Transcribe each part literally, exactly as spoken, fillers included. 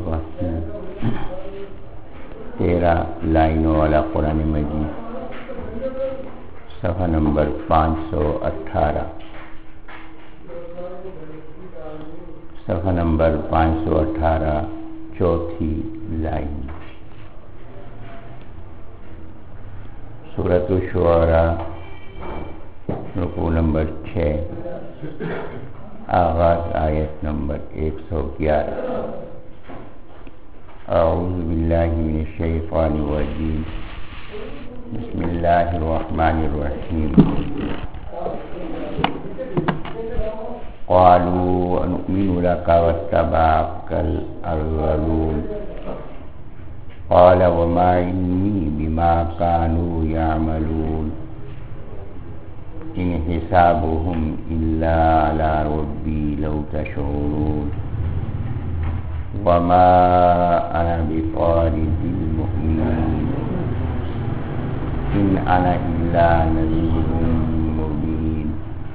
الرحیم تیرہ لائنوں والا قرآن مجید، صفحہ نمبر پانچ سو اٹھارہ صفحہ نمبر پانچ سو اٹھارہ چوتھی لائن، سورۃ الشعراء، رکوع نمبر چھ، آغاز آیت نمبر ایک سو گیارہ۔ اعوذ باللہ من الشیطان الرجیم، بسم اللہ الرحمن الرحیم۔ قالوا انؤمن لك واتبعك الارذلون قال وما علمي بما كانوا يعملون ان حسابهم الا على ربي لو تشعرون وما انا بطارد المؤمنين ان انا الا نذير مبين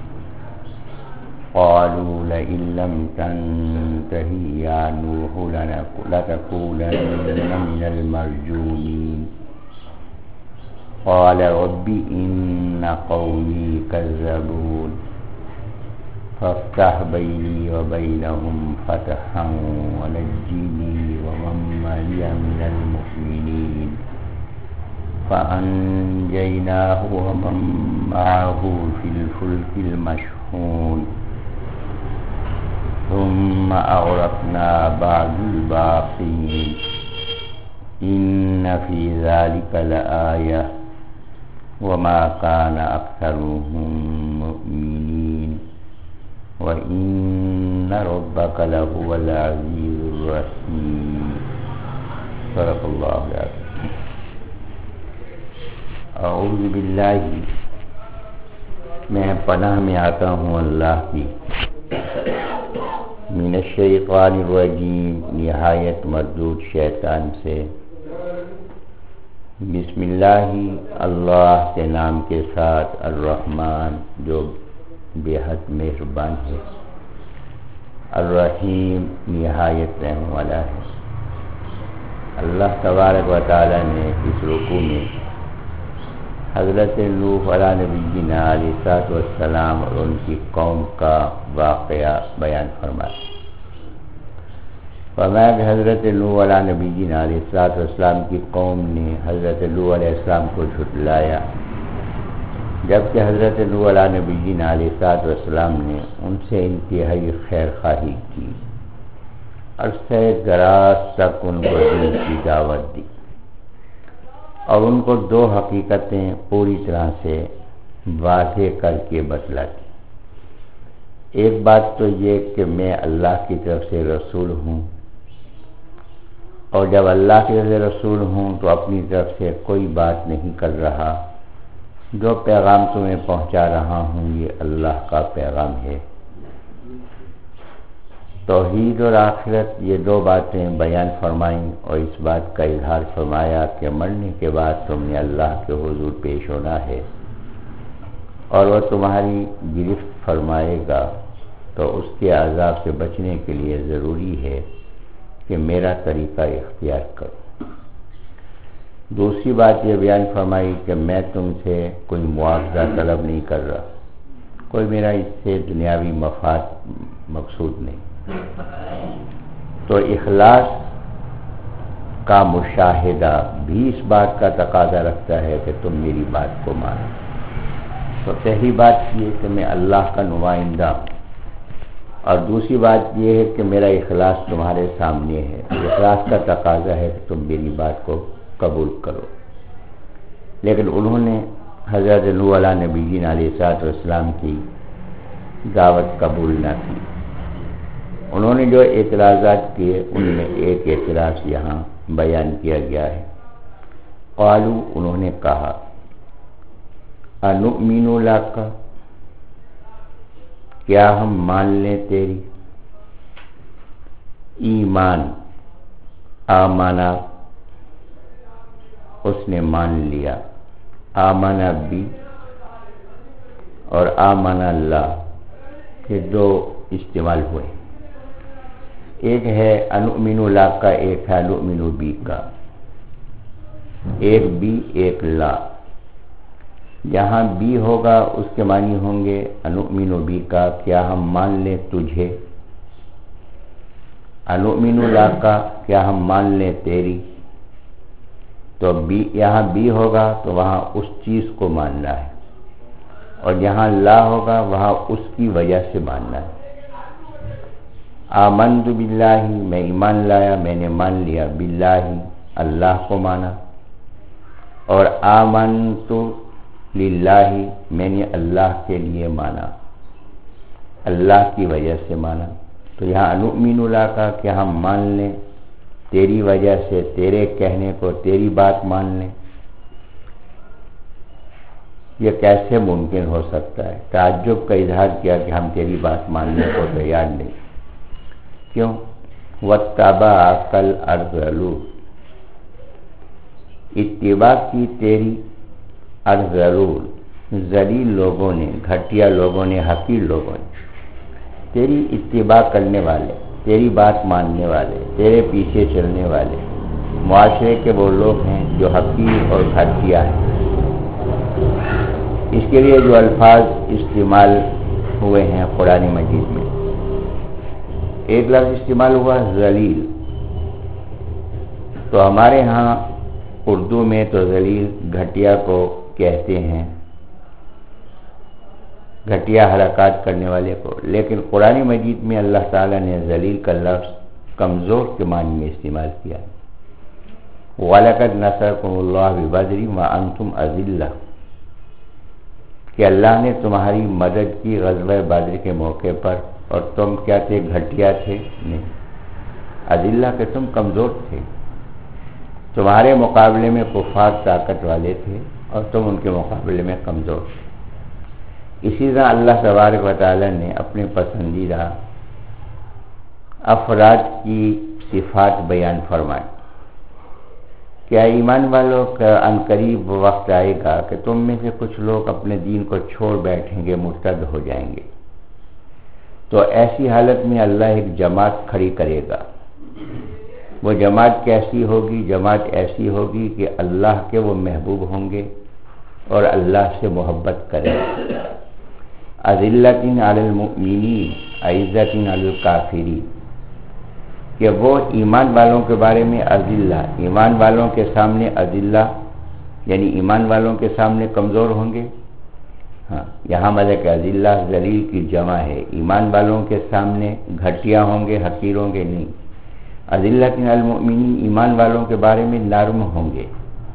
قالوا لئن لم تنته يا نوح لتكونن من المرجومين قال رب إن قومي كذبون فافتح بيني وبينهم فتحا ونجني ومن معي من المؤمنين فأنجيناه ومن معه في الفلك المشحون ثم أغرقنا بعد الباقين إن في ذلك لآية وما كان أكثرهم مؤمنين وإن ربك لهو العزيز الرحيم۔ صدق اللہ العظیم۔ اعوذ باللہ، میں پناہ میں آتا ہوں اللہ کی، من الشیطان الرجیم، نہایت مردود شیطان سے، بسم اللہ، اللہ کے نام کے ساتھ، الرحمن جو بے حد مہربان ہے، الرحیم نہایت رحم والا ہے۔ اللہ تبارک و تعالی نے اس رکوع میں حضرت نوح علیہ نبینا علیہ الصلوۃ والسلام اور ان کی قوم کا واقعہ بیان فرمایا۔ فرمایا کہ حضرت نوح علیہ نبینا علیہ الصلوۃ والسلام کی قوم نے حضرت نوح علیہ السلام کو جھٹلایا، جبکہ حضرت نوح علیہ نبینا علیہ الصلوۃ والسلام نے ان سے انتہائی خیر خواہی کی، عرصہ دراز تک ان کو دین کی دعوت دی اور ان کو دو حقیقتیں پوری طرح سے واضح کر کے بتلا دی۔ ایک بات تو یہ کہ میں اللہ کی طرف سے رسول ہوں، اور جب اللہ کی طرف سے رسول ہوں تو اپنی طرف سے کوئی بات نہیں کر رہا، جو پیغام تمہیں پہنچا رہا ہوں یہ اللہ کا پیغام ہے۔ توحید اور آخرت، یہ دو باتیں بیان فرمائیں اور اس بات کا اظہار فرمایا کہ مرنے کے بعد تم نے اللہ کے حضور پیش ہونا ہے اور وہ تمہاری گرفت فرمائے گا، تو اس کے عذاب سے بچنے کے لیے ضروری ہے کہ میرا طریقہ اختیار کرو۔ دوسری بات یہ بیان فرمائی کہ میں تم سے کوئی معاوضہ طلب نہیں کر رہا، کوئی میرا اس سے دنیاوی مفاد مقصود نہیں۔ تو اخلاص کا مشاہدہ بھی اس بات کا تقاضا رکھتا ہے کہ تم میری بات کو مانو۔ تو پہلی بات یہ کہ میں اللہ کا نمائندہ ہوں، اور دوسری بات یہ ہے کہ میرا اخلاص تمہارے سامنے ہے، اخلاص کا تقاضا ہے کہ تم میری بات کو قبول کرو۔ لیکن انہوں نے حضرت نوح علیہ نبینا علیہ الصلوۃ والسلام کی دعوت قبول نہ کی۔ انہوں نے جو اعتراضات کیے ان میں ایک اعتراض یہاں بیان کیا گیا ہے۔ قالوا، انہوں نے کہا، انؤمن لک، کیا ہم مان لیں تیری؟ ایمان، آمنا، اس نے مان لیا، آمنا بھی اور آمنا اللہ، یہ دو استعمال ہوئے۔ ایک ہے انؤمن لا کا، ایک ہے انؤمن بی کا، ایک بی ایک لا۔ جہاں بی ہوگا اس کے معنی ہوں گے انؤمن بی کا، کیا ہم مان لیں تجھے، انؤمن لا کا، کیا ہم مان لیں تیری۔ تو بی یہاں بی ہوگا تو وہاں اس چیز کو ماننا ہے، اور جہاں لا ہوگا وہاں اس کی وجہ سے ماننا ہے۔ آمنت باللہ، میں ایمان لایا، میں نے مان لیا، باللہ اللہ کو مانا، اور آمنت للہ میں نے اللہ کے لیے مانا، اللہ کی وجہ سے مانا۔ تو یہاں انؤمن لا کا کہ ہم مان لیں تیری وجہ سے، تیرے کہنے کو، تیری بات مان لیں، یہ کیسے ممکن ہو سکتا ہے؟ تعجب کا اظہار کیا کہ ہم تیری بات ماننے کو تیار نہیں۔ کیوں؟ وَاتَّبَعَكَ الْأَرْذَلُونَ، اتباع کی تیری الْأَرْذَلُونَ، ذلیل لوگوں نے، گھٹیا لوگوں نے، حقیر لوگوں نے، تیری اتباع کرنے والے، تیری بات ماننے والے، تیرے پیچھے چلنے والے معاشرے کے وہ لوگ ہیں جو حقیر اور گھٹیا ہیں۔ اس کے لیے جو الفاظ استعمال ہوئے ہیں قرآن مجید میں، ایک لفظ استعمال ہوا ذلیل، تو ہمارے ہاں اردو میں تو ذلیل گھٹیا کو کہتے ہیں، گھٹیا حرکات کرنے والے کو، لیکن قرآن مجید میں اللہ تعالیٰ نے ذلیل کا لفظ کمزور کے معنی میں استعمال کیا۔ وَلَقَدْ نَصَرَكُمُ اللَّهُ بِبَدْرٍ وَأَنْتُمْ أَذِلَّةٌ، کہ اللہ نے تمہاری مدد کی غزوہ بدر کے موقع پر، اور تم کیا تھے؟ گھٹیا تھے، نہیں، اذلہ کہ تم کمزور تھے، تمہارے مقابلے میں کفار طاقت والے تھے اور تم ان کے مقابلے میں کمزور تھے۔ اسی طرح اللہ تبارک و تعالی نے اپنے پسندیدہ افراد کی صفات بیان فرمائی۔ کیا ایمان والوں کا عنقریب وقت آئے گا کہ تم میں سے کچھ لوگ اپنے دین کو چھوڑ بیٹھیں گے، مرتد ہو جائیں گے، تو ایسی حالت میں اللہ ایک جماعت کھڑی کرے گا۔ وہ جماعت کیسی ہوگی؟ جماعت ایسی ہوگی کہ اللہ کے وہ محبوب ہوں گے اور اللہ سے محبت کریں گے۔ اذلۃ علی المؤمنین عزۃ علی الکافرین، کہ وہ ایمان والوں کے بارے میں اذلہ، ایمان والوں کے سامنے اذلہ یعنی ایمان والوں کے سامنے کمزور ہوں گے۔ ہاں، یہاں ملک اذلہ ذلیل کی جمع ہے، ایمان والوں کے سامنے گھٹیا ہوں گے، حقیر ہوں گے نہیں۔ اذلۃ علی المؤمنین، ایمان والوں کے بارے میں نرم ہوں گے،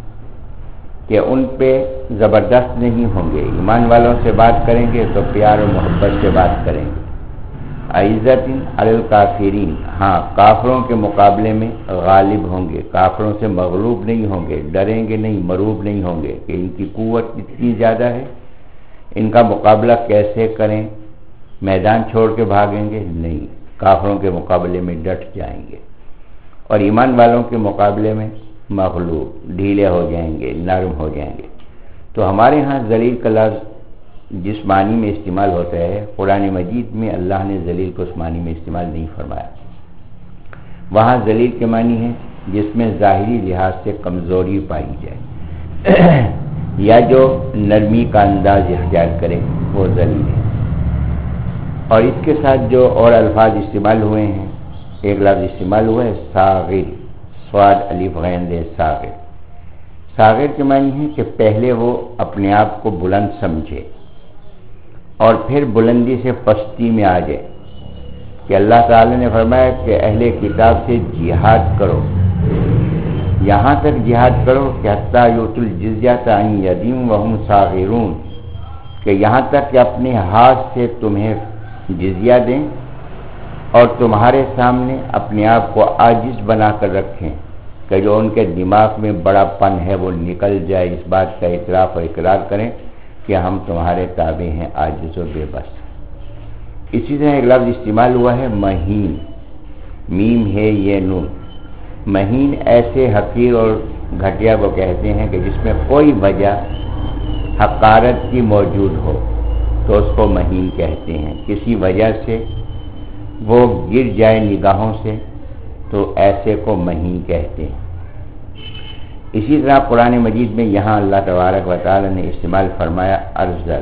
کہ ان پہ زبردست نہیں ہوں گے، ایمان والوں سے بات کریں گے تو پیار و محبت سے بات کریں گے۔ عزت علی الکافرین، ہاں کافروں کے مقابلے میں غالب ہوں گے، کافروں سے مغلوب نہیں ہوں گے، ڈریں گے نہیں، مروب نہیں ہوں گے کہ ان کی قوت اتنی زیادہ ہے، ان کا مقابلہ کیسے کریں، میدان چھوڑ کے بھاگیں گے نہیں، کافروں کے مقابلے میں ڈٹ جائیں گے، اور ایمان والوں کے مقابلے میں مغلوب، ڈھیلے ہو جائیں گے، نرم ہو جائیں گے۔ تو ہمارے ہاں ذلیل کا لفظ جس معنی میں استعمال ہوتا ہے، قرآن مجید میں اللہ نے ذلیل کو اس معنی میں استعمال نہیں فرمایا۔ وہاں ذلیل کے معنی ہے جس میں ظاہری لحاظ سے کمزوری پائی جائے یا جو نرمی کا انداز اختیار کرے، وہ ذلیل ہے۔ اور اس کے ساتھ جو اور الفاظ استعمال ہوئے ہیں، ایک لفظ استعمال ہوا ہے صاغر، صاد الف غین دے، صاغر۔ صاغر کے معنی ہے کہ پہلے وہ اپنے آپ کو بلند سمجھے اور پھر بلندی سے پستی میں آ جائے، کہ اللہ تعالی نے فرمایا کہ اہل کتاب سے جہاد کرو، یہاں تک جہاد کرو کہ حتیٰ یؤتوا الجزیۃ عن ید وہم صاغرون، کہ یہاں تک کہ اپنے ہاتھ سے تمہیں جزیہ دیں اور تمہارے سامنے اپنے آپ کو عاجز بنا کر رکھیں، کہ جو ان کے دماغ میں بڑا پن ہے وہ نکل جائے، اس بات کا اعتراف اور اقرار کریں کہ ہم تمہارے تابع ہیں، عاجز و بے بس۔ اسی طرح ایک لفظ استعمال ہوا ہے مہین، میم ہے یہ نون۔ مہین ایسے حقیر اور گھٹیا کو کہتے ہیں کہ جس میں کوئی وجہ حقارت کی موجود ہو تو اس کو مہین کہتے ہیں، کسی وجہ سے وہ گر جائے نگاہوں سے تو ایسے کو مہین کہتے ہیں۔ اسی طرح قرآن مجید میں یہاں اللہ تبارک و تعالی نے استعمال فرمایا ارذل۔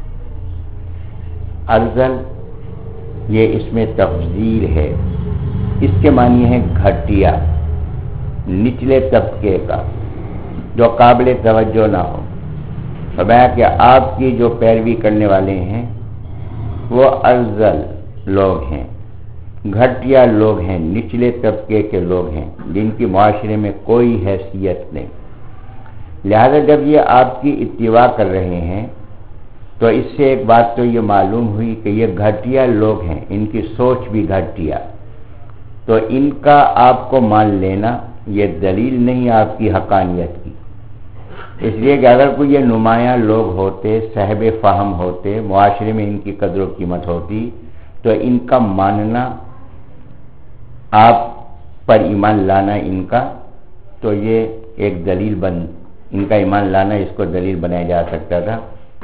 ارذل یہ اس میں تفضیل ہے، اس کے معنی ہے گھٹیا، نچلے طبقے کا، جو قابل توجہ نہ ہو۔ فرمایا کہ آپ کی جو پیروی کرنے والے ہیں وہ ارذل لوگ ہیں، گھٹیا لوگ ہیں، نچلے طبقے کے لوگ ہیں، جن کی معاشرے میں کوئی حیثیت نہیں۔ لہذا جب یہ آپ کی اتباع کر رہے ہیں تو اس سے ایک بات تو یہ معلوم ہوئی کہ یہ گھٹیا لوگ ہیں، ان کی سوچ بھی گھٹیا، تو ان کا آپ کو مان لینا یہ دلیل نہیں آپ کی حقانیت کی۔ اس لیے کہ اگر کوئی یہ نمایاں لوگ ہوتے، صاحب فہم ہوتے، معاشرے میں ان کی قدر و قیمت ہوتی، تو ان کا ماننا، آپ پر ایمان لانا ان کا، تو یہ ایک دلیل بن ان کا ایمان لانا اس کو دلیل بنایا جا سکتا تھا۔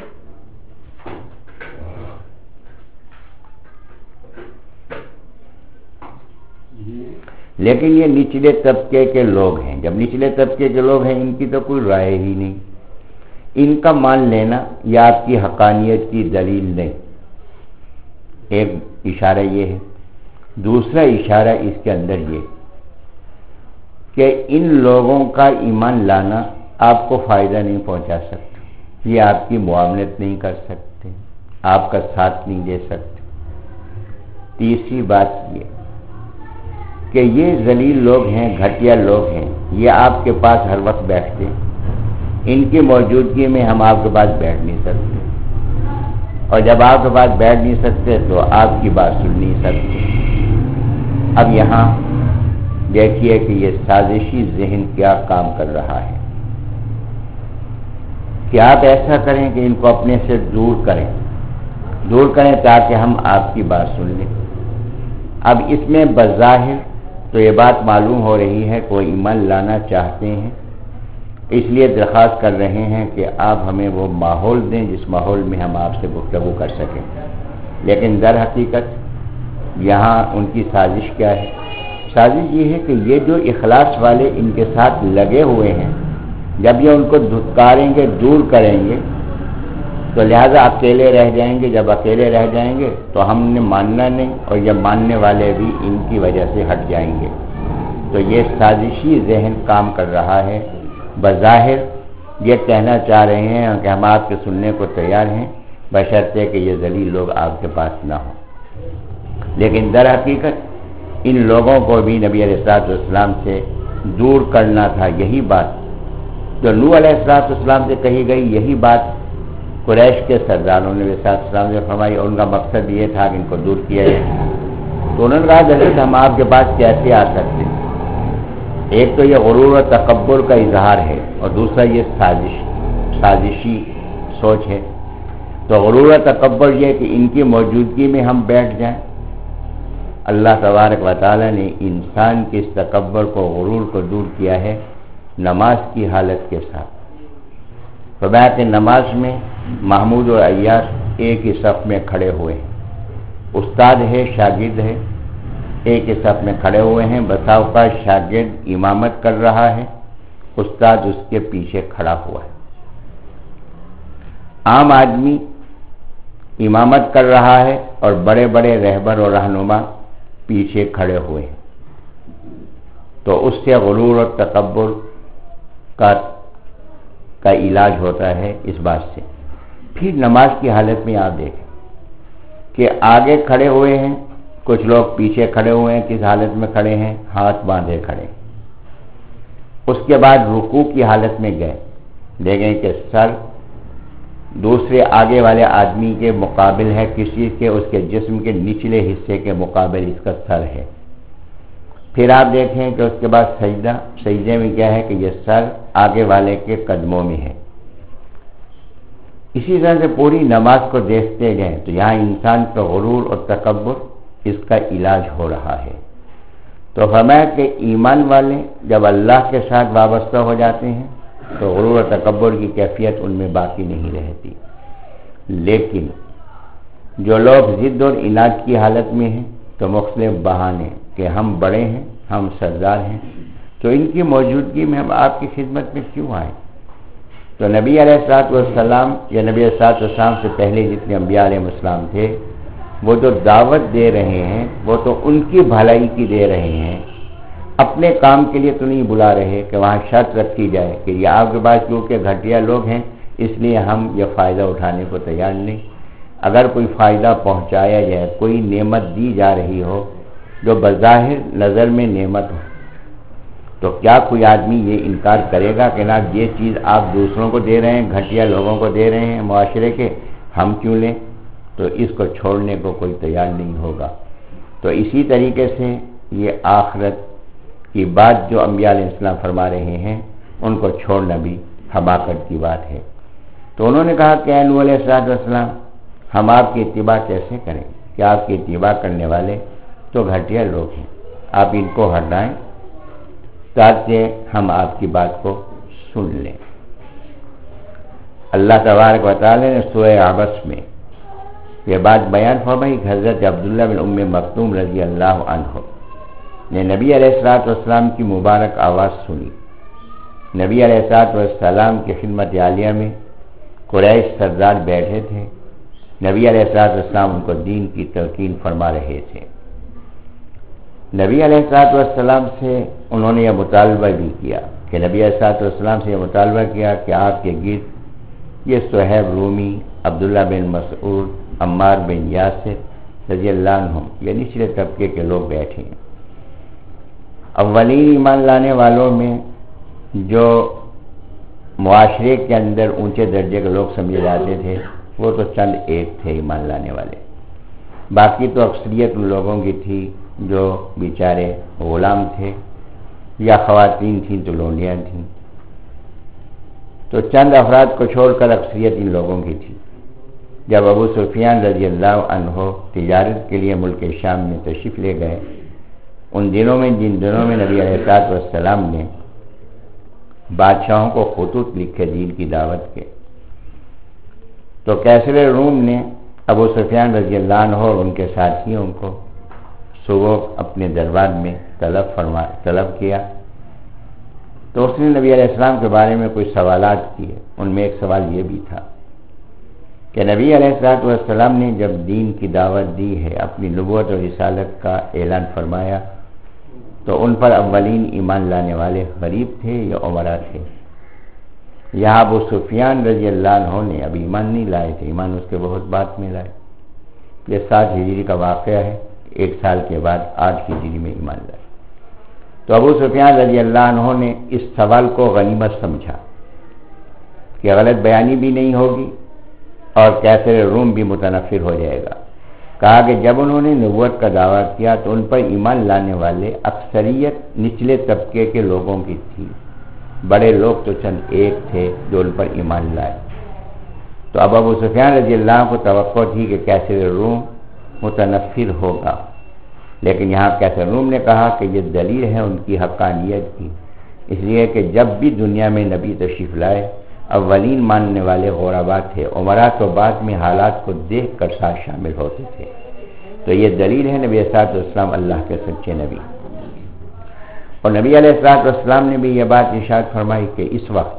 لیکن یہ نچلے طبقے کے لوگ ہیں، جب نچلے طبقے کے لوگ ہیں ان کی تو کوئی رائے ہی نہیں، ان کا مان لینا یہ آپ کی حقانیت کی دلیل نہیں۔ ایک اشارہ یہ ہے۔ دوسرا اشارہ اس کے اندر یہ کہ ان لوگوں کا ایمان لانا آپ کو فائدہ نہیں پہنچا سکتا، یہ آپ کی معاونت نہیں کر سکتے، آپ کا ساتھ نہیں دے سکتے۔ تیسری بات یہ کہ یہ ذلیل لوگ ہیں، گھٹیا لوگ ہیں، یہ آپ کے پاس ہر وقت بیٹھتے ہیں، ان کی موجودگی میں ہم آپ کے پاس بیٹھ نہیں سکتے، اور جب آپ کے پاس بیٹھ نہیں سکتے تو آپ کی بات سن نہیں سکتے۔ اب یہاں دیکھیے کہ یہ سازشی ذہن کیا کام کر رہا ہے کہ آپ ایسا کریں کہ ان کو اپنے سے دور کریں دور کریں تاکہ ہم آپ کی بات سن لیں۔ اب اس میں بظاہر تو یہ بات معلوم ہو رہی ہے کہ وہ ایمان لانا چاہتے ہیں، اس لیے درخواست کر رہے ہیں کہ آپ ہمیں وہ ماحول دیں جس ماحول میں ہم آپ سے گفتگو کر سکیں۔ لیکن در حقیقت یہاں ان کی سازش کیا ہے؟ سازش یہ ہے کہ یہ جو اخلاص والے ان کے ساتھ لگے ہوئے ہیں، جب یہ ان کو دھتکاریں گے، دور کریں گے، تو لہذا اکیلے رہ جائیں گے۔ جب اکیلے رہ جائیں گے تو ہم نے ماننا نہیں، اور یہ ماننے والے بھی ان کی وجہ سے ہٹ جائیں گے۔ تو یہ سازشی ذہن کام کر رہا ہے۔ بظاہر یہ کہنا چاہ رہے ہیں کہ ہم آپ کے سننے کو تیار ہیں، بشرطے کہ یہ ذلیل لوگ آپ کے پاس نہ ہوں۔ لیکن در حقیقت ان لوگوں کو بھی نبی علیہ الصلوۃ والسلام سے دور کرنا تھا۔ یہی بات جو نوح علیہ الصلوۃ والسلام سے کہی گئی، یہی بات قریش کے سرداروں نے علیہ السلام نے فرمائی، اور ان کا مقصد یہ تھا کہ ان کو دور کیا جائے۔ تو انہوں نے کہا حضرت ہم آپ کے پاس کیسے آ سکتے ہیں؟ ایک تو یہ غرور و تکبر کا اظہار ہے، اور دوسرا یہ سازش سازشی سوچ ہے۔ تو غرور و تکبر یہ کہ ان کی موجودگی میں ہم بیٹھ جائیں۔ اللہ تبارک و تعالی نے انسان کے اس تکبر کو، غرور کو دور کیا ہے نماز کی حالت کے ساتھ۔ فرمایا کہ نماز میں محمود اور عیاش ایک ہی صف میں کھڑے ہوئے ہیں، استاد ہے، شاگرد ہے، ایک ہی صف میں کھڑے ہوئے ہیں۔ بسا اوقات شاگرد امامت کر رہا ہے، استاد اس کے پیچھے کھڑا ہوا ہے۔ عام آدمی امامت کر رہا ہے اور بڑے بڑے رہبر اور رہنما پیچھے کھڑے ہوئے ہیں، تو اس سے غرور اور تکبر کا کا علاج ہوتا ہے اس بات سے۔ پھر نماز کی حالت میں آپ دیکھیں کہ آگے کھڑے ہوئے ہیں کچھ لوگ، پیچھے کھڑے ہوئے ہیں، کس حالت میں کھڑے ہیں؟ ہاتھ باندھے کھڑے۔ اس کے بعد رکوع کی حالت میں گئے، دیکھیں کہ سر دوسرے آگے والے آدمی کے مقابل ہے، کسی کے اس کے جسم کے نچلے حصے کے مقابل اس کا سر ہے۔ پھر آپ دیکھیں کہ اس کے بعد سجدہ، سجدے میں کیا ہے کہ یہ سر آگے والے کے قدموں میں ہے۔ اسی طرح سے پوری نماز کو دیکھتے گئے تو یہاں انسان کا غرور اور تکبر، اس کا علاج ہو رہا ہے۔ تو فرمایا کہ ایمان والے جب اللہ کے ساتھ وابستہ ہو جاتے ہیں تو غرور و تکبر کی کیفیت ان میں باقی نہیں رہتی۔ لیکن جو لوگ ضد اور عناد کی حالت میں ہیں تو تو مختلف بہانے کہ ہم بڑے ہیں، ہم سردار ہیں، تو ان کی موجودگی میں ہم آپ کی خدمت میں کیوں آئیں؟ تو نبی علیہ الصلوۃ والسلام یا نبی علیہ الصلوۃ والسلام سے پہلے جتنے انبیاء علیہ السلام تھے، وہ جو دعوت دے رہے ہیں وہ تو ان کی بھلائی کی دے رہے ہیں، اپنے کام کے لیے تو نہیں بلا رہے کہ وہاں شرط رکھی جائے کہ یہ آپ کے پاس کیونکہ گھٹیا لوگ ہیں اس لیے ہم یہ فائدہ اٹھانے کو تیار نہیں۔ اگر کوئی فائدہ پہنچایا جائے، کوئی نعمت دی جا رہی ہو جو بظاہر نظر میں نعمت ہو، تو کیا کوئی آدمی یہ انکار کرے گا کہ نا یہ چیز آپ دوسروں کو دے رہے ہیں، گھٹیا لوگوں کو دے رہے ہیں معاشرے کے، ہم کیوں لیں؟ تو اس کو چھوڑنے کو کوئی تیار نہیں ہوگا۔ تو اسی طریقے سے یہ آخرت کی بات جو انبیاء علیہ السلام فرما رہے ہیں ان کو چھوڑنا بھی حماقت کی بات ہے۔ تو انہوں نے کہا کہ اے نوح علیہ السلام، ہم آپ کی اتباع کیسے کریں کہ آپ کی اتباع کرنے والے تو گھٹیا لوگ ہیں، آپ ان کو ہٹائیں تاکہ ہم آپ کی بات کو سن لیں۔ اللہ تبارک و تعالی نے سورہ عبس میں یہ بات بیان فرمائی کہ حضرت عبداللہ بن ام مکتوم رضی اللہ عنہ نے نبی علیہ الصلوۃ والسلام کی مبارک آواز سنی۔ نبی علیہ الصلوۃ والسلام کی خدمت عالیہ میں قریش سردار بیٹھے تھے، نبی علیہ الصلوۃ والسلام ان کو دین کی تلقین فرما رہے تھے۔ نبی علیہ الصلوۃ والسلام سے انہوں نے یہ مطالبہ بھی کیا کہ نبی علیہ الصلوۃ والسلام سے یہ مطالبہ کیا کہ آپ کے گرد یہ صہیب رومی، عبداللہ بن مسعود، عمار بن یاسر رضی اللہ عنہم یہ نچلے طبقے کے لوگ بیٹھے ہیں۔ اولین ایمان لانے والوں میں جو معاشرے کے اندر اونچے درجے کے لوگ سمجھے جاتے تھے وہ تو چند ایک تھے ایمان لانے والے، باقی تو اکثریت ان لوگوں کی تھی جو بیچارے غلام تھے یا خواتین تھیں تو لونڈیاں تھیں۔ تو چند افراد کو چھوڑ کر اکثریت ان لوگوں کی تھی۔ جب ابو سفیان رضی اللہ عنہ تجارت کے لیے ملک شام میں تشریف لے گئے، ان دنوں میں جن دنوں میں نبی علیہ الصلوۃ والسلام نے بادشاہوں کو خطوط لکھے دین کی دعوت کے، تو کیسر روم نے ابو سفیان رضی اللہ عنہ اور ان کے ساتھیوں کو صبح اپنے دربار میں طلب فرما طلب کیا، تو اس نے نبی علیہ السلام کے بارے میں کچھ سوالات کیے۔ ان میں ایک سوال یہ بھی تھا کہ نبی علیہ الصلوۃ والسلام نے جب دین کی دعوت دی ہے، اپنی نبوت اور رسالت کا اعلان فرمایا، تو ان پر اولین ایمان لانے والے غریب تھے یا عمرا تھے؟ یہاں ابو سفیان رضی اللہ عنہ نے ابھی ایمان نہیں لائے تھے، ایمان اس کے بہت بعد میں لائے۔ یہ سات ہجری کا واقعہ ہے، ایک سال کے بعد آٹھ ہجری میں ایمان لائے۔ تو ابو سفیان رضی اللہ عنہ نے اس سوال کو غنیمت سمجھا کہ غلط بیانی بھی نہیں ہوگی اور کیسر روم بھی متنفر ہو جائے گا۔ کہا کہ جب انہوں نے نبوت کا دعویٰ کیا تو ان پر ایمان لانے والے اکثریت نچلے طبقے کے لوگوں کی تھی، بڑے لوگ تو چند ایک تھے جو ان پر ایمان لائے۔ تو اب ابو سفیان رضی اللہ عنہ کو توقع تھی کہ کیسر روم متنفر ہوگا، لیکن یہاں کیسر روم نے کہا کہ یہ دلیل ہے ان کی حقانیت کی، اس لیے کہ جب بھی دنیا میں نبی تشریف لائے اولین ماننے والے غربا تھے، عمرا تو بعد میں حالات کو دیکھ کر ساتھ شامل ہوتے تھے۔ تو یہ دلیل ہے نبی صلی اللہ علیہ وسلم اللہ کے سچے نبی۔ اور نبی علیہ الصلوۃ والسلام نے بھی یہ بات ارشاد فرمائی کہ اس وقت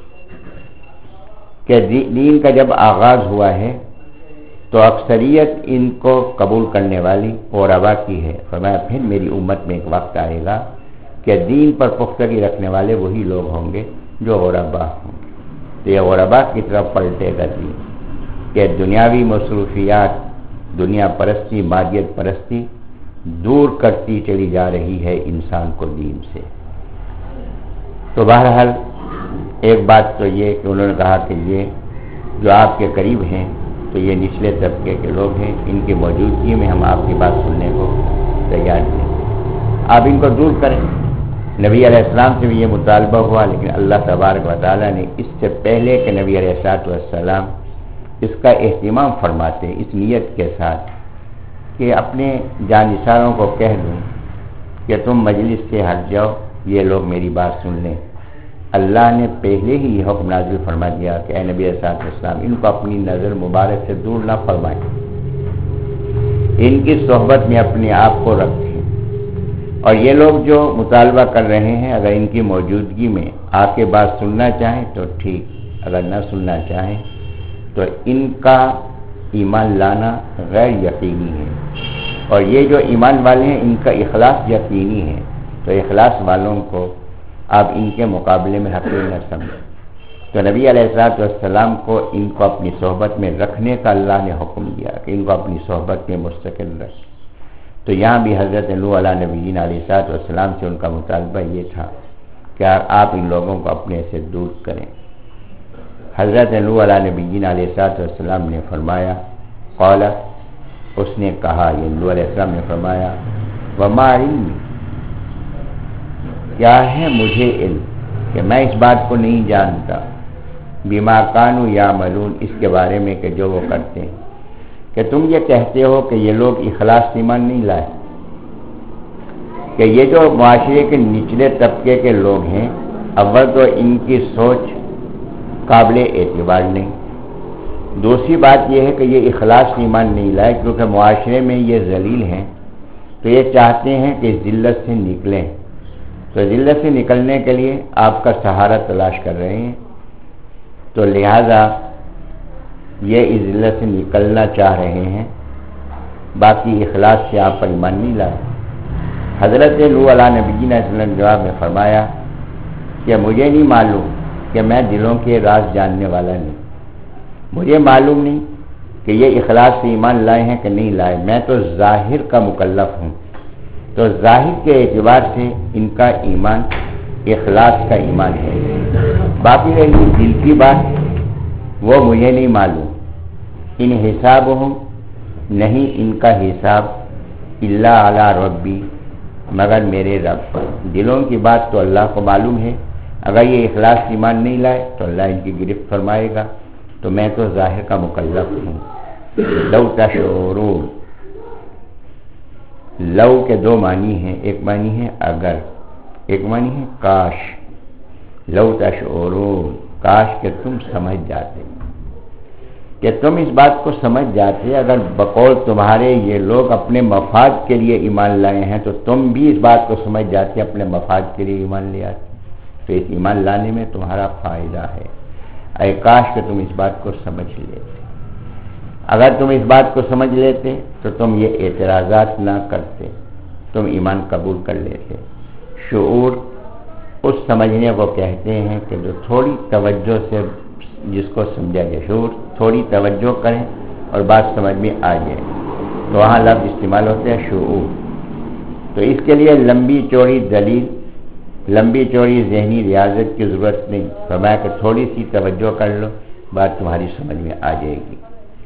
کہ دین کا جب آغاز ہوا ہے تو اکثریت ان کو قبول کرنے والی غربا کی ہے۔ فرمایا پھر میری امت میں ایک وقت آئے گا کہ دین پر پختگی رکھنے والے وہی لوگ ہوں گے جو غربا ہوں گے۔ تو یہ غربا کی طرف پلٹے گا دین کہ دنیاوی مصروفیات، دنیا پرستی، مادیت پرستی دور کرتی چلی جا رہی ہے انسان کو دین سے۔ تو بہرحال ایک بات تو یہ کہ انہوں نے کہا کہ یہ جو آپ کے قریب ہیں تو یہ نچلے طبقے کے لوگ ہیں، ان کی موجودگی میں ہم آپ کی بات سننے کو تیار ہیں، آپ ان کو دور کریں۔ نبی علیہ السلام سے بھی یہ مطالبہ ہوا، لیکن اللہ تبارک و تعالیٰ نے اس سے پہلے کہ نبی علیہ السلام اس کا اہتمام فرماتے اس نیت کے ساتھ کہ اپنے جانثاروں کو کہہ دوں کہ تم مجلس سے ہٹ جاؤ، یہ لوگ میری بات سن لیں، اللہ نے پہلے ہی یہ حکم نازل فرما دیا کہ اے نبی علیہ السلام ان کو اپنی نظر مبارک سے دور نہ فرمائیں۔ ان کی صحبت میں اپنے آپ کو رکھیں، اور یہ لوگ جو مطالبہ کر رہے ہیں اگر ان کی موجودگی میں آ کے بات سننا چاہیں تو ٹھیک، اگر نہ سننا چاہیں تو ان کا ایمان لانا غیر یقینی ہے، اور یہ جو ایمان والے ہیں ان کا اخلاص یقینی ہے، تو اخلاص والوں کو آپ ان کے مقابلے میں حقیر نہ سمجھیں۔ تو نبی علیہ الصلوۃ والسلام کو ان کو اپنی صحبت میں رکھنے کا اللہ نے حکم دیا کہ ان کو اپنی صحبت میں مستقل رکھیں۔ تو یہاں بھی حضرت نوح علیہ نبینا علیہ الصلوۃ والسلام سے ان کا مطالبہ یہ تھا کہ آپ ان لوگوں کو اپنے سے دور کریں۔ حضرت نوح علیہ نبینا علیہ الصلوۃ والسلام نے فرمایا، قال، اس نے کہا، یہ نوح علیہ السلام نے فرمایا، وما علمی، کیا ہے مجھے علم کہ میں اس بات کو نہیں جانتا، بما کانوا یعملون، اس کے بارے میں کہ جو وہ کرتے ہیں، کہ تم یہ کہتے ہو کہ یہ لوگ اخلاص ایمان نہیں لائے، کہ یہ جو معاشرے کے نچلے طبقے کے لوگ ہیں، اول تو ان کی سوچ قابل اعتبار نہیں، دوسری بات یہ ہے کہ یہ اخلاص ایمان نہیں لائے کیونکہ معاشرے میں یہ ذلیل ہیں، تو یہ چاہتے ہیں کہ ذلت سے نکلیں، تو ذلت سے نکلنے کے لیے آپ کا سہارا تلاش کر رہے ہیں، تو لہذا یہ اس ذلت سے نکلنا چاہ رہے ہیں، باقی اخلاص سے آپ پر ایمان نہیں لائے۔ حضرت نوح علیہ نبینا صلی اللہ علیہ وسلم نے جواب میں فرمایا کہ مجھے نہیں معلوم کہ میں دلوں کے راز جاننے والا نہیں، مجھے معلوم نہیں کہ یہ اخلاص سے ایمان لائے ہیں کہ نہیں لائے، میں تو ظاہر کا مکلف ہوں، تو ظاہر کے اعتبار سے ان کا ایمان اخلاص کا ایمان ہے، باقی رہی دل کی بات وہ مجھے نہیں معلوم۔ ان حسابہم، نہیں ان کا حساب، الا علی ربی، مگر میرے رب پر، دلوں کی بات تو اللہ کو معلوم ہے، اگر یہ اخلاص ایمان نہیں لائے تو اللہ ان کی گرفت فرمائے گا، تو میں تو ظاہر کا مکلف ہوں۔ لو تشعرون، لو کے دو معنی ہیں، ایک معنی ہے اگر، ایک معنی ہے کاش، لو تشعرون، کاش کہ تم سمجھ جاتے، کہ تم اس بات کو سمجھ جاتے، اگر بقول تمہارے یہ لوگ اپنے مفاد کے لیے ایمان لائے ہیں تو تم بھی اس بات کو سمجھ جاتے اپنے مفاد کے لیے ایمان لے آتے، تو اس ایمان لانے میں تمہارا فائدہ ہے، اے کاش کہ تم اس بات کو سمجھ لیتے، اگر تم اس بات کو سمجھ لیتے تو تم یہ اعتراضات نہ کرتے، تم ایمان قبول کر لیتے۔ شعور اس سمجھنے کو کہتے ہیں کہ جو تھوڑی توجہ سے جس کو سمجھا جائے، شعور تھوڑی توجہ کریں اور بات سمجھ میں آ جائے، تو وہاں لفظ استعمال ہوتے ہیں شعور، تو اس کے لیے لمبی چوڑی دلیل، لمبی چوڑی ذہنی ریاضت کی ضرورت نہیں، فرمایا کہ تھوڑی سی توجہ کر لو، بات تمہاری سمجھ میں آ جائے گی۔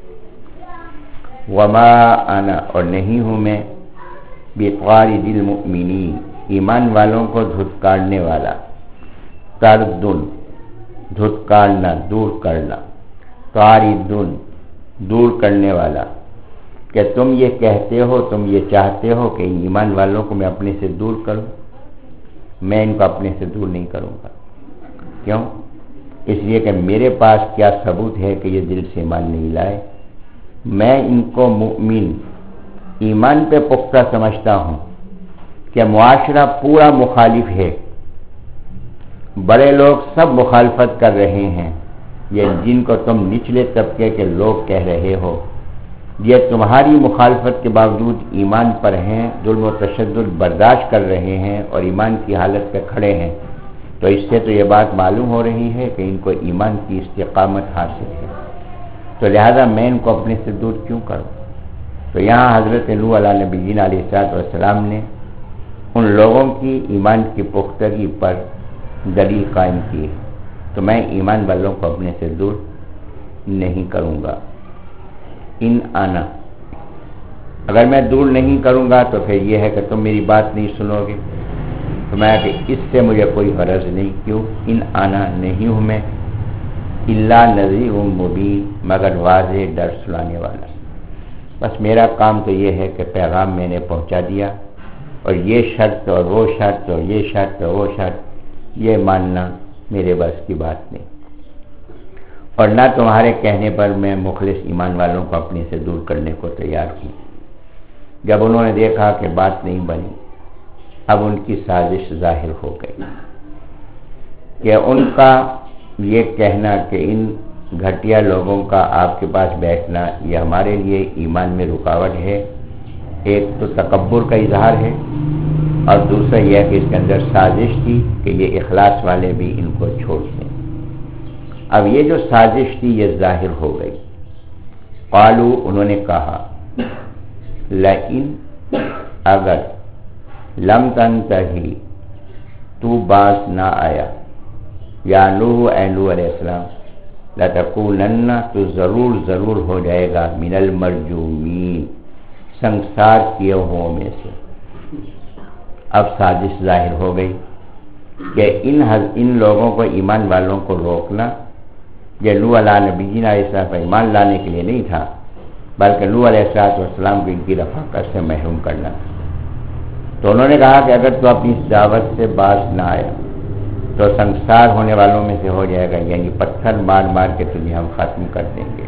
وما انا، اور نہیں ہوں میں، بطارد المؤمنین، ایمان والوں کو دھتکارنے والا، تردن، دھتکارنا، دور کرنا، طاردن، دور کرنے والا، کہ تم یہ کہتے ہو، تم یہ چاہتے ہو کہ ان ایمان والوں کو میں اپنے سے دور کروں، میں ان کو اپنے سے دور نہیں کروں گا، کیوں؟ اس لیے کہ میرے پاس کیا ثبوت ہے کہ یہ دل سے ایمان نہیں لائے، میں ان کو مؤمن، ایمان پہ پختہ سمجھتا ہوں، کہ معاشرہ پورا مخالف ہے، بڑے لوگ سب مخالفت کر رہے ہیں، یہ جن کو تم نچلے طبقے کے لوگ کہہ رہے ہو، یہ تمہاری مخالفت کے باوجود ایمان پر ہیں، ظلم و تشدد برداشت کر رہے ہیں اور ایمان کی حالت پہ کھڑے ہیں، تو اس سے تو یہ بات معلوم ہو رہی ہے کہ ان کو ایمان کی استقامت حاصل ہے، تو لہذا میں ان کو اپنے سے دور کیوں کروں؟ تو یہاں حضرت نوح علیہ نبینا علیہ الصلوۃ والسلام نے ان لوگوں کی ایمان کی پختگی پر دلیل قائم کی ہے، تو میں ایمان والوں کو اپنے سے دور نہیں کروں گا۔ ان آنا، اگر میں دور نہیں کروں گا تو پھر یہ ہے کہ تم میری بات نہیں سنو گے، تو میں کہ اس سے مجھے کوئی غرض نہیں، کیوں؟ ان آنا، نہیں ہوں میں، الا نذیر مبین، مگر واضح ڈر سنانے والا، بس میرا کام تو یہ ہے کہ پیغام میں نے پہنچا دیا، اور یہ شرط اور وہ شرط اور یہ شرط اور وہ شرط یہ ماننا میرے بس کی بات نہیں، اور نہ تمہارے کہنے پر میں مخلص ایمان والوں کو اپنے سے دور کرنے کو تیار ہوں۔ جب انہوں نے دیکھا کہ بات نہیں بنی، اب ان کی سازش ظاہر ہو گئی کہ ان کا یہ کہنا کہ ان گھٹیا لوگوں کا آپ کے پاس بیٹھنا یہ ہمارے لیے ایمان میں رکاوٹ ہے، ایک تو تکبر کا اظہار ہے، اور دوسرا یہ کہ اس کے اندر سازش تھی کہ یہ اخلاص والے بھی ان کو چھوڑ دیں۔ اب یہ جو سازش تھی یہ ظاہر ہو گئی۔ قالو، انہوں نے کہا، لئن، اگر لم تنتہی، تو باز نہ آیا، یا نوح، اے نوح علیہ السلام، لتکونن، تو ضرور ضرور ہو جائے گا، من المرجومین، سنگسار کیے ہوں میں سے۔ اب سازش ظاہر ہو گئی کہ ان ان لوگوں کو، ایمان والوں کو روکنا یہ نوح علیہ نبی علیہ السلام پر ایمان لانے کے لیے نہیں تھا، بلکہ نوح علیہ السلام کو ان کی رفاقت سے محروم کرنا تھا۔ تو انہوں نے کہا کہ اگر تو اپنی اس دعوت سے باز نہ آیا تو سنگسار ہونے والوں میں سے ہو جائے گا، یعنی پتھر مار مار کے تجھے ہم ختم کر دیں گے۔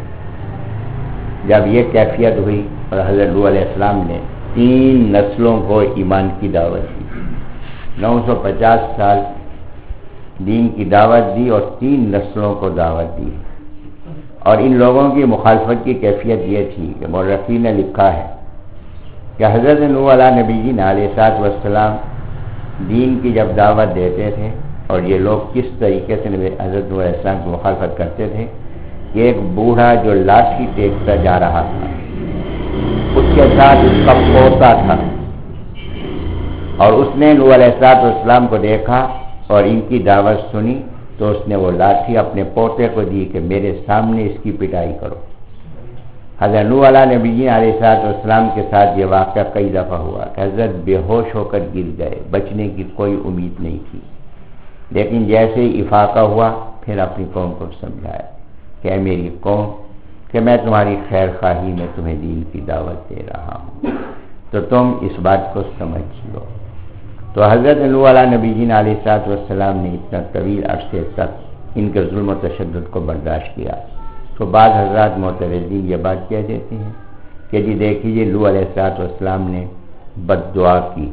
جب یہ کیفیت ہوئی اور حضرت نوح علیہ السلام نے تین نسلوں کو ایمان کی دعوت دی، نو سو پچاس سال دین کی دعوت دی اور تین نسلوں کو دعوت دی، اور ان لوگوں کی مخالفت کی کیفیت یہ تھی کہ مورخین نے لکھا ہے کہ حضرت نوح علیہ نبی جی علیہ السلام دین کی جب دعوت دیتے تھے اور یہ لوگ کس طریقے سے حضرت نوح علیہ السلام کی مخالفت کرتے تھے کہ ایک بوڑھا جو لاٹھی ٹیکتا جا رہا تھا، اس کے ساتھ اس کا پوتا تھا، اور اس نے نوح علیہ السلام کو دیکھا اور ان کی دعوت سنی تو اس نے وہ لاٹھی اپنے پوتے کو دی کہ میرے سامنے اس کی پٹائی کرو۔ حضرت نوح علیہ نبی علیہ السلام کے ساتھ یہ واقعہ کئی دفعہ ہوا کہ حضرت بے ہوش ہو کر گر گئے، بچنے کی کوئی امید نہیں تھی، لیکن جیسے ہی افاقہ ہوا پھر اپنی قوم کو سمجھایا کہ اے میری قوم، کہ میں تمہاری خیر خواہی میں تمہیں دین کی دعوت دے رہا ہوں، تو تم اس بات کو سمجھ لو۔ تو حضرت نوح علیہ نبی جی علیہ السلام نے اتنا طویل عرصے تک ان کے ظلم و تشدد کو برداشت کیا۔ تو بعض حضرات معترضین یہ بات کہہ دیتے ہیں کہ جی دیکھیے نوح علیہ السلام نے بد دعا کی،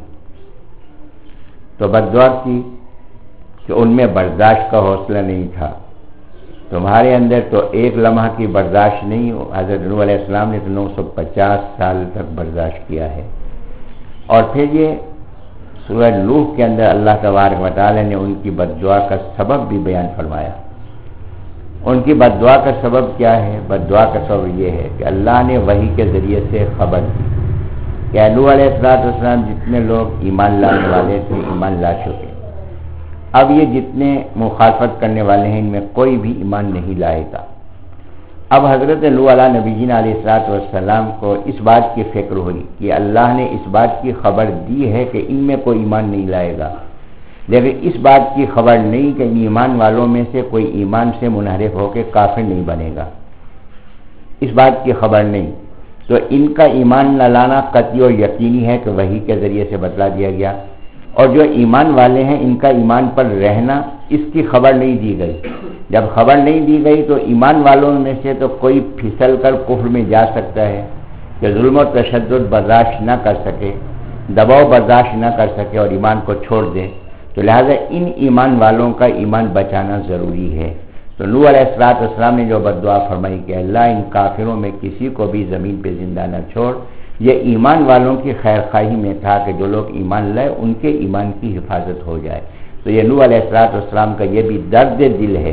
تو بد دعا کی کہ ان میں برداشت کا حوصلہ نہیں تھا، تمہارے اندر تو ایک لمحہ کی برداشت نہیں ہو، حضرت نوح علیہ السلام نے تو نو سو پچاس سال تک برداشت کیا ہے۔ اور پھر یہ سورہ نوح کے اندر اللہ تبارک و تعالی نے ان کی بد دعا کا سبب بھی بیان فرمایا۔ ان کی بد دعا کا سبب کیا ہے؟ بد دعا کا سبب یہ ہے کہ اللہ نے وحی کے ذریعے سے خبر دی کہ نوح علیہ السلام جتنے لوگ ایمان لانے والے تھے ایمان لا چکے، اب یہ جتنے مخالفت کرنے والے ہیں ان میں کوئی بھی ایمان نہیں لائے گا۔ اب حضرت نوح علیہ نبی جی علیہ السلام کو اس بات کی فکر ہوئی کہ اللہ نے اس بات کی خبر دی ہے کہ ان میں کوئی ایمان نہیں لائے گا، لیکن اس بات کی خبر نہیں کہ ایمان والوں میں سے کوئی ایمان سے منحرف ہو کے کافر نہیں بنے گا، اس بات کی خبر نہیں۔ تو ان کا ایمان نہ لانا قطعی اور یقینی ہے کہ وحی کے ذریعے سے بتلا دیا گیا، اور جو ایمان والے ہیں ان کا ایمان پر رہنا اس کی خبر نہیں دی گئی۔ جب خبر نہیں دی گئی تو ایمان والوں میں سے تو کوئی پھسل کر کفر میں جا سکتا ہے کہ ظلم و تشدد برداشت نہ کر سکے، دباؤ برداشت نہ کر سکے اور ایمان کو چھوڑ دے، تو لہذا ان ایمان والوں کا ایمان بچانا ضروری ہے۔ تو نوح علیہ السلام نے جو بد دعا فرمائی کہ اللہ ان کافروں میں کسی کو بھی زمین پہ زندہ نہ چھوڑ، یہ ایمان والوں کی خیر خواہی میں تھا کہ جو لوگ ایمان لائے ان کے ایمان کی حفاظت ہو جائے۔ تو یہ نوح علیہ السلام کا یہ بھی درد دل ہے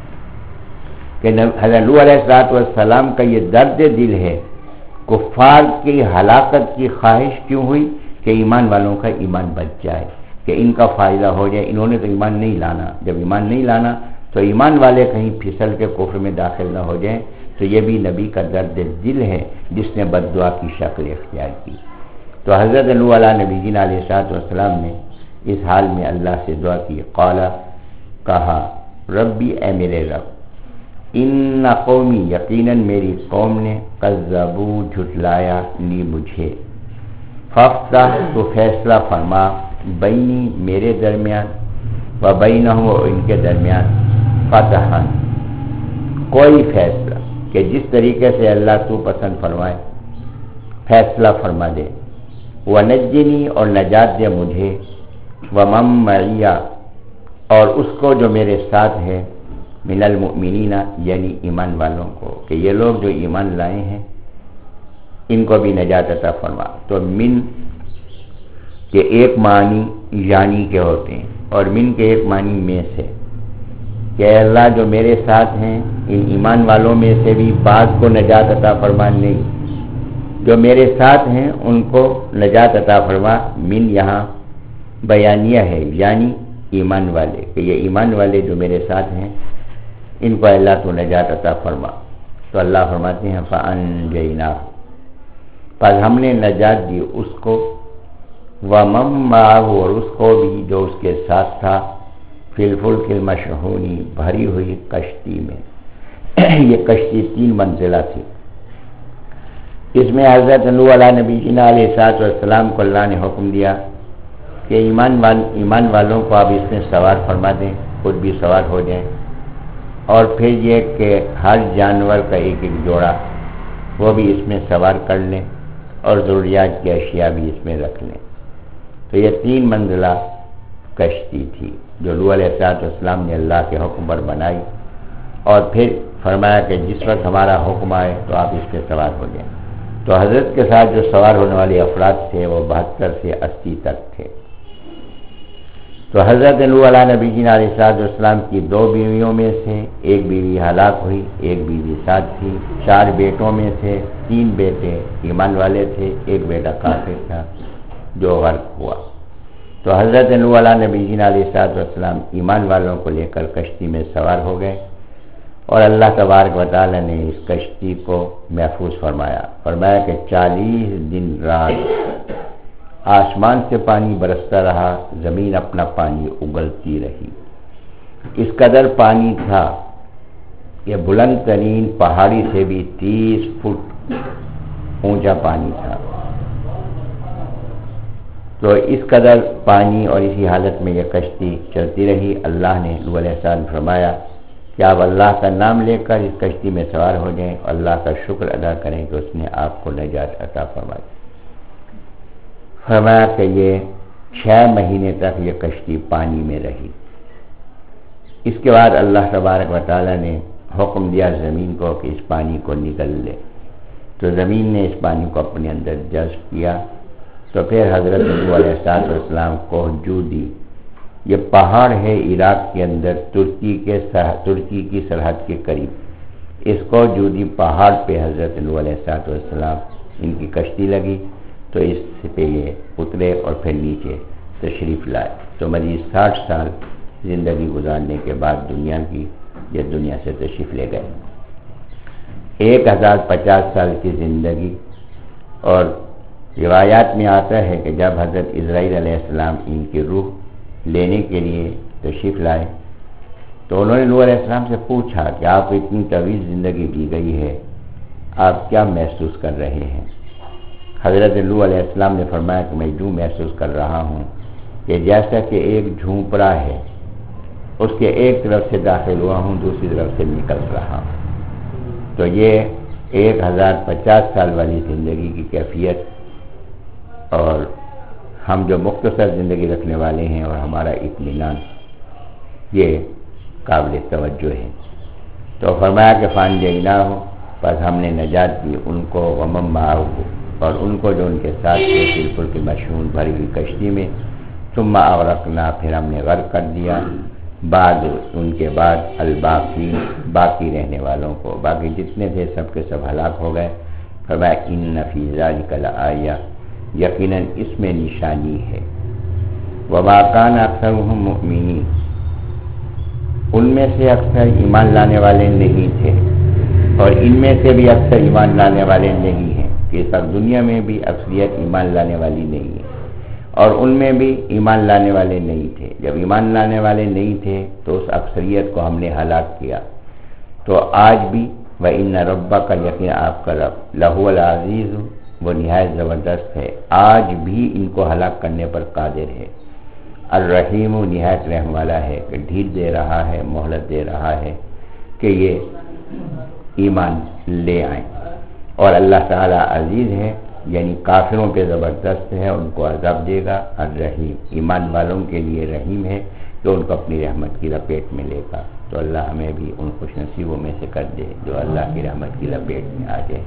کہ حضرت نوح علیہ السلام کا یہ درد دل ہے، کفار کی ہلاکت کی خواہش کیوں ہوئی کہ ایمان والوں کا ایمان بچ جائے، کہ ان کا فائدہ ہو جائے۔ انہوں نے تو ایمان نہیں لانا، جب ایمان نہیں لانا تو ایمان والے کہیں پھسل کے کفر میں داخل نہ ہو جائیں۔ تو یہ بھی نبی کا درد دل ہے جس نے بد دعا کی شکل اختیار کی۔ تو حضرت نوح علیہ نبی جی علیہ السلام نے اس حال میں اللہ سے دعا کی، قال، کہا، ربی، اے میرے رب، ان قومی، یقیناً میری قوم نے، کذبو، جھٹلایا، لی، مجھے، فافتح، تو فیصلہ فرما، بینی، میرے درمیان، و بینہم، اور ان کے درمیان، فتحاً، کوئی فیصلہ کہ جس طریقے سے اللہ تو پسند فرمائے فیصلہ فرما دے، ونجنی اور نجات دے مجھے، ومن معی اور اس کو جو میرے ساتھ ہے، من المؤمنین یعنی ایمان والوں کو، کہ یہ لوگ جو ایمان لائے ہیں ان کو بھی نجات عطا فرما۔ تو من کے ایک معنی یعنی کے ہوتے ہیں اور من کے ایک معنی میں سے، کہ اللہ جو میرے ساتھ ہیں ان ایمان والوں میں سے بھی بعض کو نجات عطا فرما، نہیں جو میرے ساتھ ہیں ان کو نجات عطا فرما۔ من یہاں بیانیہ ہے یعنی ایمان والے، کہ یہ ایمان والے جو میرے ساتھ ہیں ان کو اللہ تو نجات عطا فرما۔ تو اللہ فرماتے ہیں فَأَنْجَيْنَاهُ پس ہم نے نجات دی اس کو، وَمَن مَّعَهُ اور اس کو بھی جو اس کے ساتھ تھا، فِي الْفُلْكِ الْمَشْحُونِ بھری ہوئی کشتی میں۔ یہ کشتی تین منزلہ تھی، اس میں حضرت نوح علیہ نبی جینا علیہ السلام کو اللہ نے حکم دیا کہ ایمان وال ایمان والوں کو آپ اس میں سوار فرما دیں، خود بھی سوار ہو جائیں، اور پھر یہ کہ ہر جانور کا ایک ایک جوڑا وہ بھی اس میں سوار کر لیں اور ضروریات کی اشیاء بھی اس میں رکھ لیں۔ تو یہ تین منزلہ کشتی تھی جو نوح علیہ السلام نے اللہ کے حکم پر بنائی، اور پھر فرمایا کہ جس وقت ہمارا حکم آئے تو آپ اس پہ سوار ہو جائیں۔ تو حضرت کے ساتھ جو سوار ہونے والے افراد تھے وہ بہتر سے اسی تک تھے۔ تو حضرت نوح علیہ نبی جینا علیہ السلام کی دو بیویوں میں سے ایک بیوی ہلاک ہوئی، ایک بیوی ساتھ تھی۔ چار بیٹوں میں سے تین بیٹے ایمان والے تھے، ایک بیٹا کافر تھا جو غرق ہوا۔ تو حضرت نوح علیہ نبی جینا علیہ السلام ایمان والوں کو لے کر کشتی میں سوار ہو گئے، اور اللہ تبارک و تعالی نے اس کشتی کو محفوظ فرمایا فرمایا کہ چالیس دن رات آسمان سے پانی برستا رہا، زمین اپنا پانی اگلتی رہی۔ اس قدر پانی تھا کہ بلند ترین پہاڑی سے بھی تیس فٹ اونچا پانی تھا۔ تو اس قدر پانی اور اسی حالت میں یہ کشتی چلتی رہی۔ اللہ نے نوح علیہ السلام فرمایا کہ آپ اللہ کا نام لے کر اس کشتی میں سوار ہو جائیں، اللہ کا شکر ادا کریں کہ اس نے آپ کو نجات عطا فرمائی۔ فرمایا کہ یہ چھ مہینے تک یہ کشتی پانی میں رہی۔ اس کے بعد اللہ تبارک و تعالی نے حکم دیا زمین کو کہ اس پانی کو نگل لے، تو زمین نے اس پانی کو اپنے اندر جذب کیا۔ تو پھر حضرت نوح علیہ السلام کو جودی، یہ پہاڑ ہے عراق کے اندر ترکی کے ترکی کی سرحد کے قریب، اس کو جودی پہاڑ پہ حضرت نوح علیہ السلام ان کی کشتی لگی، تو اس پہ یہ اترے اور پھر نیچے تشریف لائے۔ تو مزید ساٹھ سال زندگی گزارنے کے بعد دنیا کی یہ دنیا سے تشریف لے گئے۔ ایک ہزار پچاس سال کی زندگی، اور روایات میں آتا ہے کہ جب حضرت اسرائیل علیہ السلام ان کی روح لینے کے لیے تشریف لائے تو انہوں نے نوح علیہ السلام سے پوچھا کہ آپ کو اتنی طویل زندگی دی گئی ہے، آپ کیا محسوس کر رہے ہیں؟ حضرت نوح علیہ السلام نے فرمایا کہ میں یوں محسوس کر رہا ہوں کہ جیسا کہ ایک جھونپڑا ہے، اس کے ایک طرف سے داخل ہوا ہوں، دوسری طرف سے نکل رہا ہوں۔ تو یہ ایک ہزار پچاس سال والی زندگی کی کیفیت، اور ہم جو مختصر زندگی رکھنے والے ہیں اور ہمارا اطمینان، یہ قابل توجہ ہے۔ تو فرمایا کہ فَأَنْجَيْنَاهُ پس ہم نے نجات دی ان کو، وَمَن مَّعَهُ اور ان کو جو ان کے ساتھ تھے، فِي الْفُلْكِ الْمَشْحُونِ بھری ہوئی کشتی میں، ثُمَّ أَغْرَقْنَا پھر ہم نے غرق کر دیا، بعد ان کے بعد الباقی باقی رہنے والوں کو، باقی جتنے تھے سب کے سب ہلاک ہو گئے۔ فرمایا إِنَّ فِي ذَلِكَ لَآیَةً یقیناً اس میں نشانی ہے، وَمَا كَانَ أَكْثَرُهُم مُؤْمِنِينَ ان میں سے اکثر ایمان لانے والے نہیں تھے، اور ان میں سے بھی اکثر ایمان لانے والے نہیں ہیں، کہ سب دنیا میں بھی اکثریت ایمان لانے والی نہیں ہے، اور ان میں بھی ایمان لانے والے نہیں تھے۔ جب ایمان لانے والے نہیں تھے تو اس اکثریت کو ہم نے ہلاک کیا۔ تو آج بھی وَإِنَّ رَبَّكَ یقین آپ کا رب لَهُوَ الْعَزِيزُ وہ نہایت زبردست ہے، آج بھی ان کو ہلاک کرنے پر قادر ہے۔ الرحیم نہایت رحم والا ہے، کہ ڈھیل دے رہا ہے، مہلت دے رہا ہے کہ یہ ایمان لے آئیں، اور اللہ تعالی عزیز ہے یعنی کافروں پہ زبردست ہے، ان کو عذاب دے گا۔ الرحیم ایمان والوں کے لیے رحیم ہے کہ ان کو اپنی رحمت کی لپیٹ میں لے گا۔ تو اللہ ہمیں بھی ان خوش نصیبوں میں سے کر دے جو اللہ کی رحمت کی لپیٹ میں آ جائے۔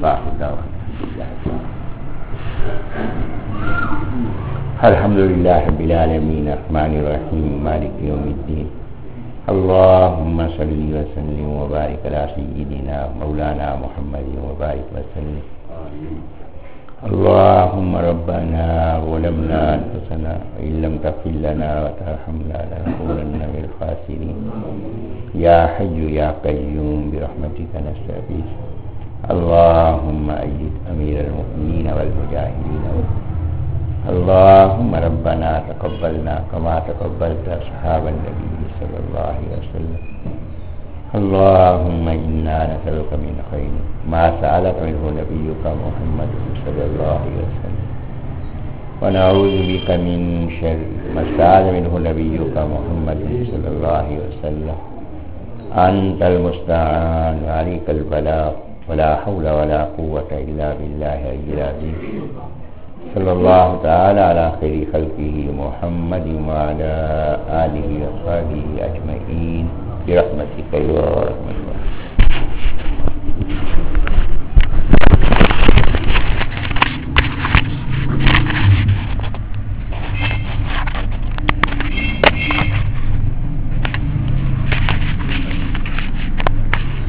الحمدللہ رب العالمین الرحمن الرحیم مالک یوم الدین اللہم صلی وسلم وبارک علی سیدنا مولانا محمد وبارک وسلم۔ اللہم ربنا ظلمنا انفسنا وإن لم تغفر لنا وترحمنا لنكونن من الخاسرین۔ یا حی یا قیوم برحمتک نستغیث۔ اللہم اید امیر المؤمنین والمجاہدین۔ اللہم ربنا تقبلنا كما تقبلت اصحاب النبی صلی اللہ علیہ وسلم۔ اللہم انا نسألک من خیر ما سألک منہ نبیک محمد صلی اللہ علیہ وسلم ونعوذ بک من شر ما استعاذ منہ نبیک محمد صلی اللہ علیہ وسلم۔ انت المستعان وعلیک البلاغ ولا حول ولا قوة الا باللہ العلی العظیم۔ صلی اللہ تعالی علی خیر خلقہ محمد وعلی آلہ وصحبہ اجمعین برحمتک یا ارحم الراحمین۔